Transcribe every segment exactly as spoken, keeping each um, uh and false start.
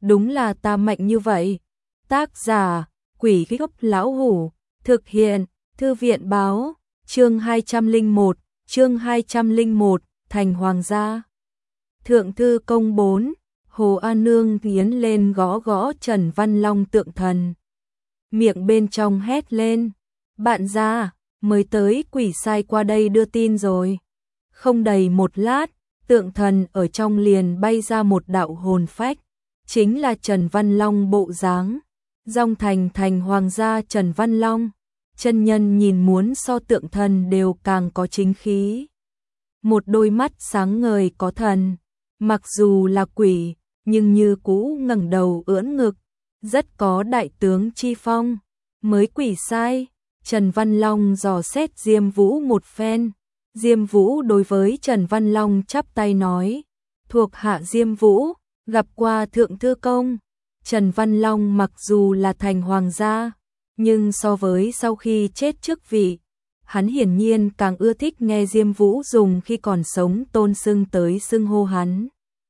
đúng là ta mạnh như vậy. Tác giả, Quỷ Gốc Lão Hủ, thực hiện, Thư viện báo, chương hai trăm lẻ một, chương hai trăm lẻ một, thành hoàng gia. Thượng thư công bốn, Hồ An Nương tiến lên gõ gõ Trần Văn Long tượng thần. Miệng bên trong hét lên, bạn gia, mới tới quỷ sai qua đây đưa tin rồi. Không đầy một lát, tượng thần ở trong liền bay ra một đạo hồn phách, chính là Trần Văn Long bộ dáng. Dòng thành thành hoàng gia Trần Văn Long, chân nhân nhìn muốn so tượng thần đều càng có chính khí. Một đôi mắt sáng ngời có thần, mặc dù là quỷ, nhưng như cũ ngẩng đầu ưỡn ngực, rất có đại tướng chi phong. Mới quỷ sai, Trần Văn Long dò xét Diêm Vũ một phen. Diêm Vũ đối với Trần Văn Long chắp tay nói, thuộc hạ Diêm Vũ, gặp qua thượng thư công. Trần Văn Long mặc dù là thành hoàng gia, nhưng so với sau khi chết chức vị, hắn hiển nhiên càng ưa thích nghe Diêm Vũ dùng khi còn sống tôn xưng tới xưng hô hắn.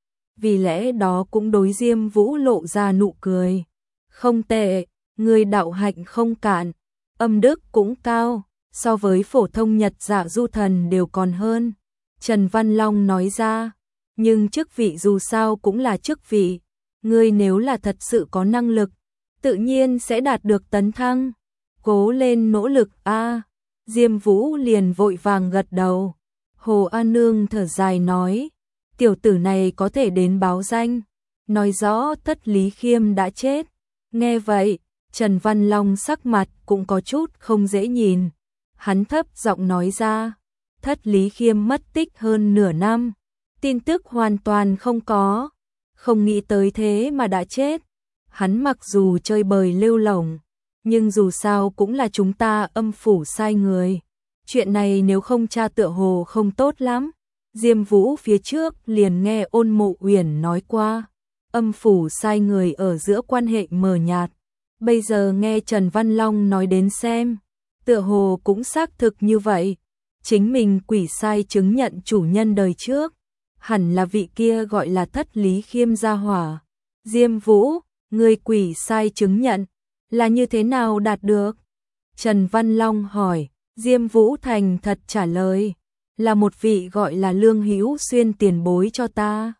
Vì lẽ đó cũng đối Diêm Vũ lộ ra nụ cười. Không tệ, người đạo hạnh không cạn, âm đức cũng cao, so với phổ thông Nhật Dạ Du thần đều còn hơn. Trần Văn Long nói ra, nhưng chức vị dù sao cũng là chức vị, ngươi nếu là thật sự có năng lực, tự nhiên sẽ đạt được tấn thăng. Cố lên nỗ lực a. Diêm Vũ liền vội vàng gật đầu. Hồ An Nương thở dài nói, tiểu tử này có thể đến báo danh, nói rõ Thất Lý Khiêm đã chết. Nghe vậy, Trần Văn Long sắc mặt cũng có chút không dễ nhìn. Hắn thấp giọng nói ra, Thất Lý Khiêm mất tích hơn nửa năm, tin tức hoàn toàn không có, không nghĩ tới thế mà đã chết. Hắn mặc dù chơi bời lêu lổng, nhưng dù sao cũng là chúng ta âm phủ sai người. Chuyện này nếu không tra tựa hồ không tốt lắm. Diêm Vũ phía trước liền nghe Ôn Mộ Uyển nói qua, âm phủ sai người ở giữa quan hệ mờ nhạt. Bây giờ nghe Trần Văn Long nói đến xem, tựa hồ cũng xác thực như vậy. Chính mình quỷ sai chứng nhận chủ nhân đời trước, hẳn là vị kia gọi là Thất Lý Khiêm gia hỏa. Diêm Vũ, người quỷ sai chứng nhận, là như thế nào đạt được? Trần Văn Long hỏi. Diêm Vũ thành thật trả lời, là một vị gọi là Lương Hữu Xuyên tiền bối cho ta.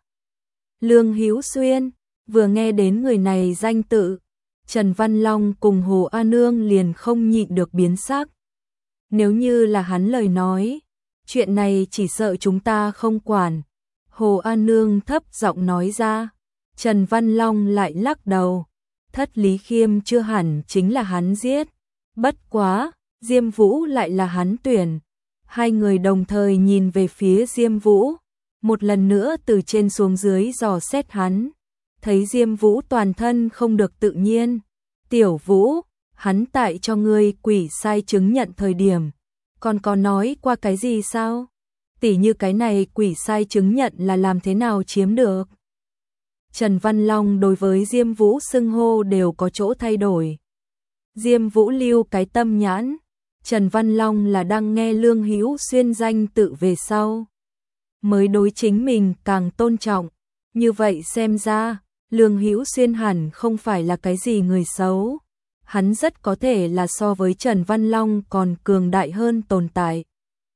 Lương Hữu Xuyên, vừa nghe đến người này danh tự, Trần Văn Long cùng Hồ An Nương liền không nhịn được biến sắc. Nếu như là hắn lời nói, chuyện này chỉ sợ chúng ta không quản. Hồ An Nương thấp giọng nói ra. Trần Văn Long lại lắc đầu, Thất Lý Khiêm chưa hẳn chính là hắn giết. Bất quá, Diêm Vũ lại là hắn tuyển. Hai người đồng thời nhìn về phía Diêm Vũ, một lần nữa từ trên xuống dưới dò xét hắn. Thấy Diêm Vũ toàn thân không được tự nhiên. Tiểu Vũ, hắn tại cho ngươi quỷ sai chứng nhận thời điểm, còn có nói qua cái gì sao? Tỉ như cái này quỷ sai chứng nhận là làm thế nào chiếm được? Trần Văn Long đối với Diêm Vũ xưng hô đều có chỗ thay đổi. Diêm Vũ lưu cái tâm nhãn, Trần Văn Long là đang nghe Lương Hữu Xuyên danh tự về sau, mới đối chính mình càng tôn trọng. Như vậy xem ra, Lương Hữu Xuyên hẳn không phải là cái gì người xấu. Hắn rất có thể là so với Trần Văn Long còn cường đại hơn tồn tại.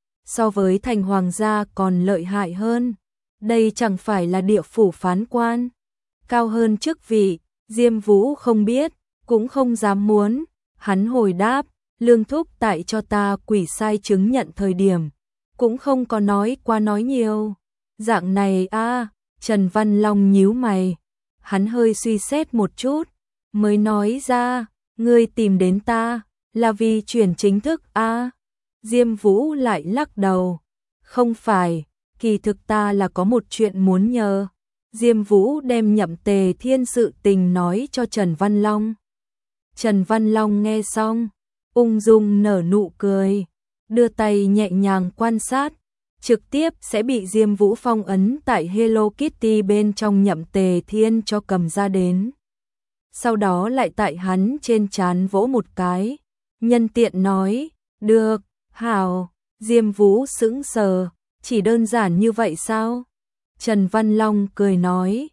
So với thành hoàng gia còn lợi hại hơn. Đây chẳng phải là địa phủ phán quan. Cao hơn chức vị, Diêm Vũ không biết, cũng không dám muốn. Hắn hồi đáp, Lương thúc tại cho ta quỷ sai chứng nhận thời điểm, cũng không có nói qua nói nhiều. Dạng này a. Trần Văn Long nhíu mày. Hắn hơi suy xét một chút, mới nói ra, ngươi tìm đến ta, là vì chuyển chính thức a. Diêm Vũ lại lắc đầu, không phải, kỳ thực ta là có một chuyện muốn nhờ. Diêm Vũ đem Nhậm Tề Thiên sự tình nói cho Trần Văn Long. Trần Văn Long nghe xong, ung dung nở nụ cười, đưa tay nhẹ nhàng quan sát, trực tiếp sẽ bị Diêm Vũ phong ấn tại Hello Kitty bên trong Nhậm Tề Thiên cho cầm ra đến. Sau đó lại tại hắn trên trán vỗ một cái, nhân tiện nói, được, hảo. Diêm Vũ sững sờ, chỉ đơn giản như vậy sao? Trần Văn Long cười nói,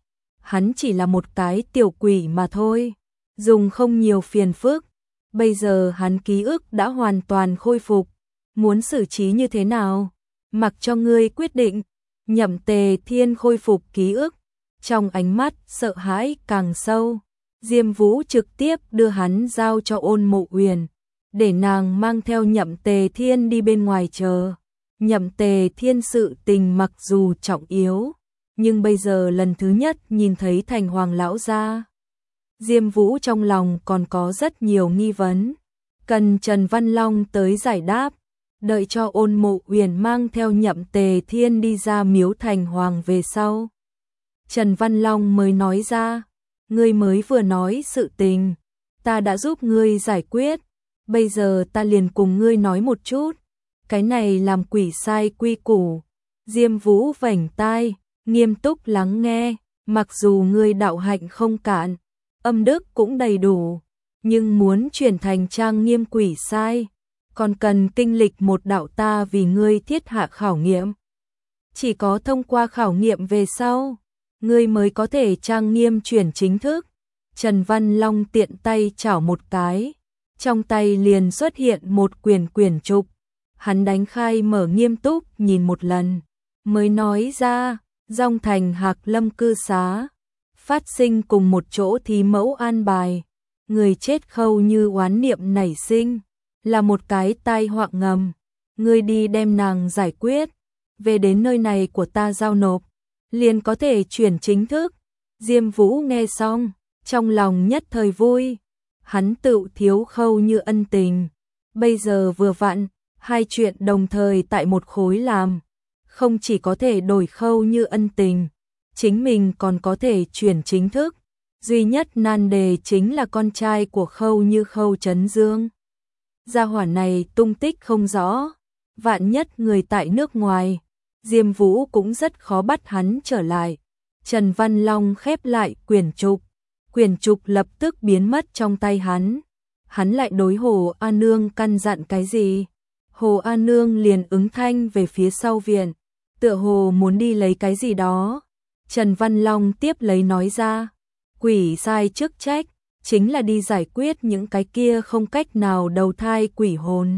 hắn chỉ là một cái tiểu quỷ mà thôi, dùng không nhiều phiền phức. Bây giờ hắn ký ức đã hoàn toàn khôi phục, muốn xử trí như thế nào, mặc cho ngươi quyết định. Nhậm Tề Thiên khôi phục ký ức, trong ánh mắt sợ hãi càng sâu. Diêm Vũ trực tiếp đưa hắn giao cho Ôn Mộ Uyển, để nàng mang theo Nhậm Tề Thiên đi bên ngoài chờ. Nhậm Tề Thiên sự tình mặc dù trọng yếu, nhưng bây giờ lần thứ nhất nhìn thấy Thành Hoàng lão gia, Diêm Vũ trong lòng còn có rất nhiều nghi vấn, cần Trần Văn Long tới giải đáp. Đợi cho Ôn Mộ Uyển mang theo Nhậm Tề Thiên đi ra miếu Thành Hoàng về sau, Trần Văn Long mới nói ra, ngươi mới vừa nói sự tình, ta đã giúp ngươi giải quyết, bây giờ ta liền cùng ngươi nói một chút, cái này làm quỷ sai quy củ. Diêm Vũ vảnh tai, nghiêm túc lắng nghe, mặc dù ngươi đạo hạnh không cạn, âm đức cũng đầy đủ, nhưng muốn chuyển thành trang nghiêm quỷ sai, còn cần kinh lịch một đạo ta vì ngươi thiết hạ khảo nghiệm. Chỉ có thông qua khảo nghiệm về sau, ngươi mới có thể trang nghiêm chuyển chính thức. Trần Văn Long tiện tay chảo một cái, trong tay liền xuất hiện một quyển quyển trục. Hắn đánh khai mở nghiêm túc nhìn một lần, mới nói ra, Dòng Thành Hạc Lâm cư xá, phát sinh cùng một chỗ thí mẫu an bài, người chết Khâu Như oán niệm nảy sinh, là một cái tai họa ngầm, ngươi đi đem nàng giải quyết, về đến nơi này của ta giao nộp, liền có thể chuyển chính thức. Diêm Vũ nghe xong, trong lòng nhất thời vui, hắn tự thiếu Khâu Như ân tình, bây giờ vừa vặn, hai chuyện đồng thời tại một khối làm, không chỉ có thể đổi Khâu Như ân tình, chính mình còn có thể chuyển chính thức. Duy nhất nan đề chính là con trai của Khâu Như Khâu Trấn Dương. Gia hỏa này tung tích không rõ, vạn nhất người tại nước ngoài, Diêm Vũ cũng rất khó bắt hắn trở lại. Trần Văn Long khép lại quyển trục, quyển trục lập tức biến mất trong tay hắn. Hắn lại đối Hồ A Nương căn dặn cái gì? Hồ A Nương liền ứng thanh về phía sau viện, tựa hồ muốn đi lấy cái gì đó. Trần Văn Long tiếp lấy nói ra, quỷ sai chức trách chính là đi giải quyết những cái kia không cách nào đầu thai quỷ hồn.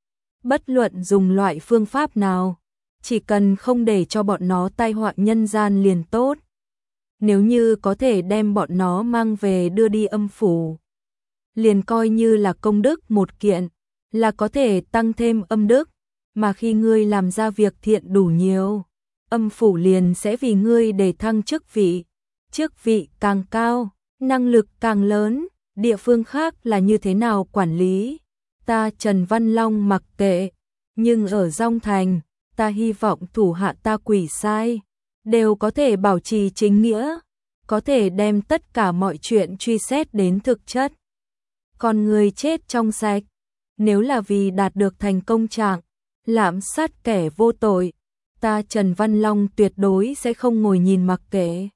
Bất luận dùng loại phương pháp nào, chỉ cần không để cho bọn nó tai họa nhân gian liền tốt. Nếu như có thể đem bọn nó mang về đưa đi âm phủ, liền coi như là công đức một kiện, là có thể tăng thêm âm đức, mà khi ngươi làm ra việc thiện đủ nhiều, âm phủ liền sẽ vì ngươi để thăng chức vị, chức vị càng cao, năng lực càng lớn, địa phương khác là như thế nào quản lý, ta Trần Văn Long mặc kệ, nhưng ở Dòng Thành, ta hy vọng thủ hạ ta quỷ sai, đều có thể bảo trì chính nghĩa, có thể đem tất cả mọi chuyện truy xét đến thực chất. Còn người chết trong sạch, nếu là vì đạt được thành công trạng, lạm sát kẻ vô tội, ta Trần Văn Long tuyệt đối sẽ không ngồi nhìn mặc kệ.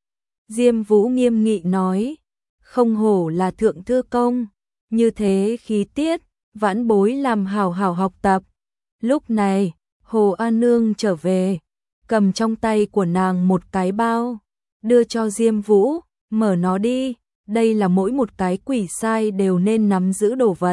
Diêm Vũ nghiêm nghị nói, không hổ là thượng thư công, như thế khí tiết, vãn bối làm hảo hảo học tập. Lúc này, Hồ A Nương trở về, cầm trong tay của nàng một cái bao, đưa cho Diêm Vũ, mở nó đi, đây là mỗi một cái quỷ sai đều nên nắm giữ đồ vật.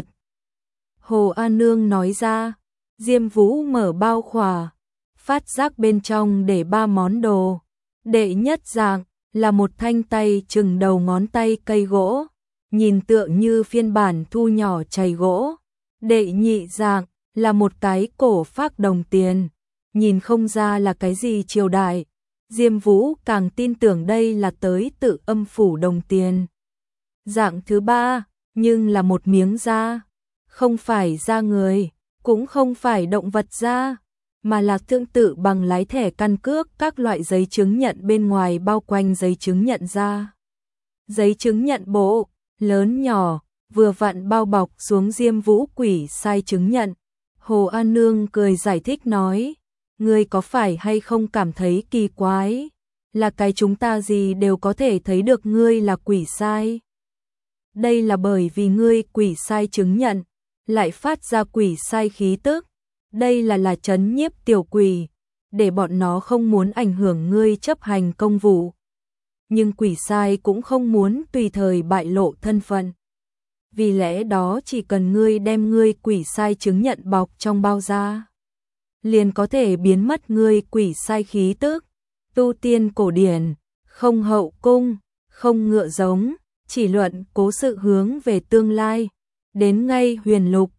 Hồ A Nương nói ra, Diêm Vũ mở bao khỏa, phát giác bên trong để ba món đồ. Đệ nhất dạng là một thanh tay chừng đầu ngón tay cây gỗ, nhìn tựa như phiên bản thu nhỏ chày gỗ. Đệ nhị dạng là một cái cổ phác đồng tiền, nhìn không ra là cái gì triều đại. Diêm Vũ càng tin tưởng đây là tới tự âm phủ đồng tiền. Dạng thứ ba, nhưng là một miếng da, không phải da người, cũng không phải động vật da, mà là tương tự bằng lái thẻ căn cước các loại giấy chứng nhận bên ngoài bao quanh giấy chứng nhận da. Giấy chứng nhận bộ, lớn nhỏ, vừa vặn bao bọc xuống Diêm Vũ quỷ sai chứng nhận. Hồ A Nương cười giải thích nói, ngươi có phải hay không cảm thấy kỳ quái, là cái chúng ta gì đều có thể thấy được ngươi là quỷ sai. Đây là bởi vì ngươi quỷ sai chứng nhận, lại phát ra quỷ sai khí tức. Đây là là trấn nhiếp tiểu quỷ, để bọn nó không muốn ảnh hưởng ngươi chấp hành công vụ. nhưng quỷ sai cũng không muốn tùy thời bại lộ thân phận. Vì lẽ đó chỉ cần ngươi đem ngươi quỷ sai chứng nhận bọc trong bao da, liền có thể biến mất ngươi quỷ sai khí tức. Tu tiên cổ điển, không hậu cung, không ngựa giống, chỉ luận cố sự hướng về tương lai. Đến ngay huyền lục,